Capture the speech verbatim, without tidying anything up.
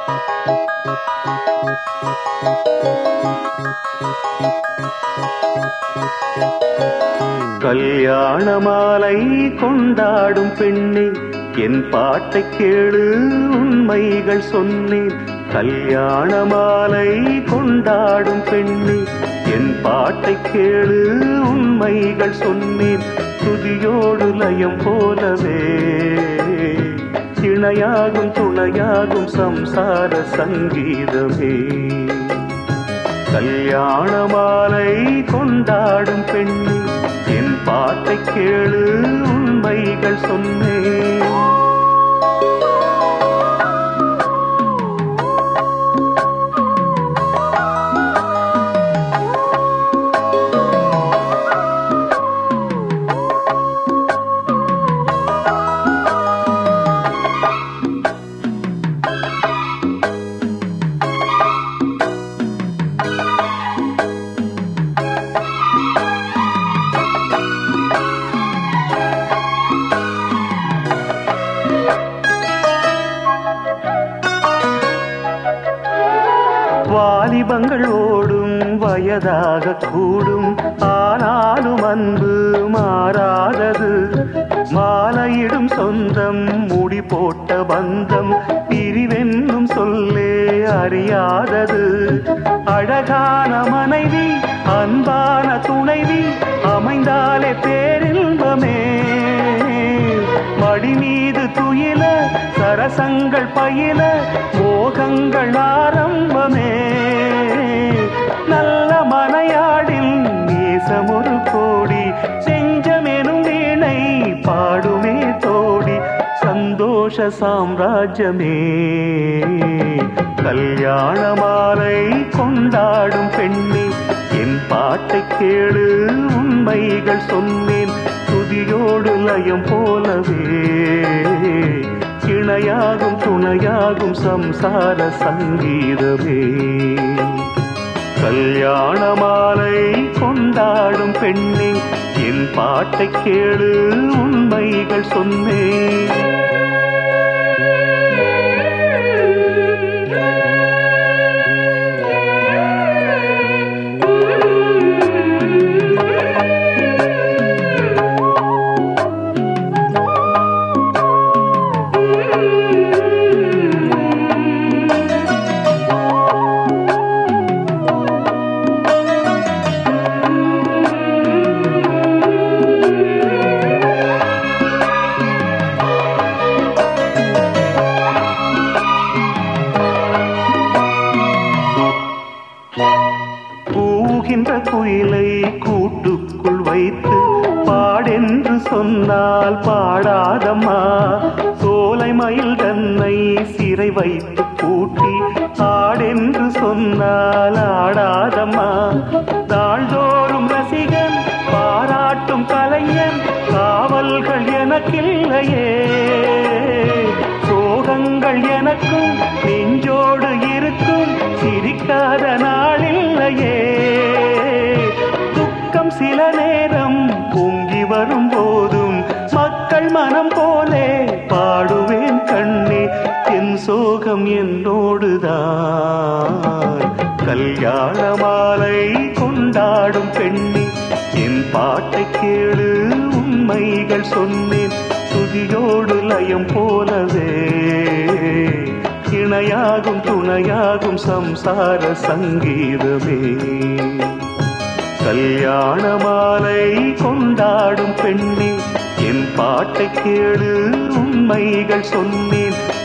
கல்யாண மாலை கொண்டாடும் பெண்ணே, என் பாட்டை கேளு உண்மைகள் சொன்னேன். கல்யாண மாலை கொண்டாடும் பெண்ணே, என் பாட்டை கேளு உண்மைகள் சொன்னேன். துதியோடு லயம் போலவே இணையாகும் துணையாகும் சம்சார சங்கீதமே. கல்யாண மாலை கொண்டாடும் பெண்ணே, என் பாட்டை கேளு உண்மைகள் சொன்னேன். வாலிபங்கள் ஓடும் வயதாக கூடும், ஆனாலும் அன்பு மாறாதது. மாலையிடும் சொந்தம் முடி போட்ட பந்தம் பிரிவென்னும் சொல்லே அறியாதது. அழகான மனைவி அன்பான துணைவி அமைந்தாலே பேரின்பமே. மடி மீது துயில சரசங்கள் பயில மோகங்கள் ஆரம்பமே. நல்ல மனையாடில் நேசமொரு கோடி, செஞ்சமெனும் வீணை பாடுமே தோடி. சந்தோஷ சாம்ராஜ்யமே. கல்யாண மாலை கொண்டாடும் பெண்ணே, என் பாட்டை கேளு உண்மைகள் சொன்னேன். துதியோடு லயம் போலவே இணையாகும் துணையாகும் சம்சார சங்கீதமே. கல்யாண மாலை கொண்டாடும் பெண்ணே, என் பாட்டை கேளு உண்மைகள் சொன்னேன். கூகின்ற குயிலை கூட்டுக்குள் வைத்து பாடென்று சொன்னால் பாடாதம்மா. சோலை மயில் தன்னை சிறை வைத்து பூட்டி ஆடென்று சொன்னால் ஆடாதம்மா. தாழ்தோறும் ரசிகன் பாராட்டும் கலைஞன் காவல்கள் எனக்கில்லையே. சோகங்கள் எனக்கும் நெஞ்சோடு இருக்கும் சிரிக்காத நாளில்லையே. துக்கம் சில நேரம் பொங்கி வரும் போதும் மக்கள் மனம் போலே பாடுவேன் கண்ணே. என் சோகம் என்னோடுதான். கல்யாண மாலை கொண்டாடும் பெண்ணே, என் பாட்டை கேளு உண்மைகள் சொன்னேன். துதியோடு லயம் போலவே இணையாகும் துணையாகும் சம்சார சங்கீதமே. கல்யாண மாலை கொண்டாடும் பெண்ணே, என் பாட்டை கேளு உண்மைகள் சொன்னேன்.